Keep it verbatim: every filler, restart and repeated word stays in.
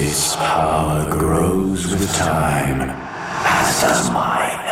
This power grows with time as does my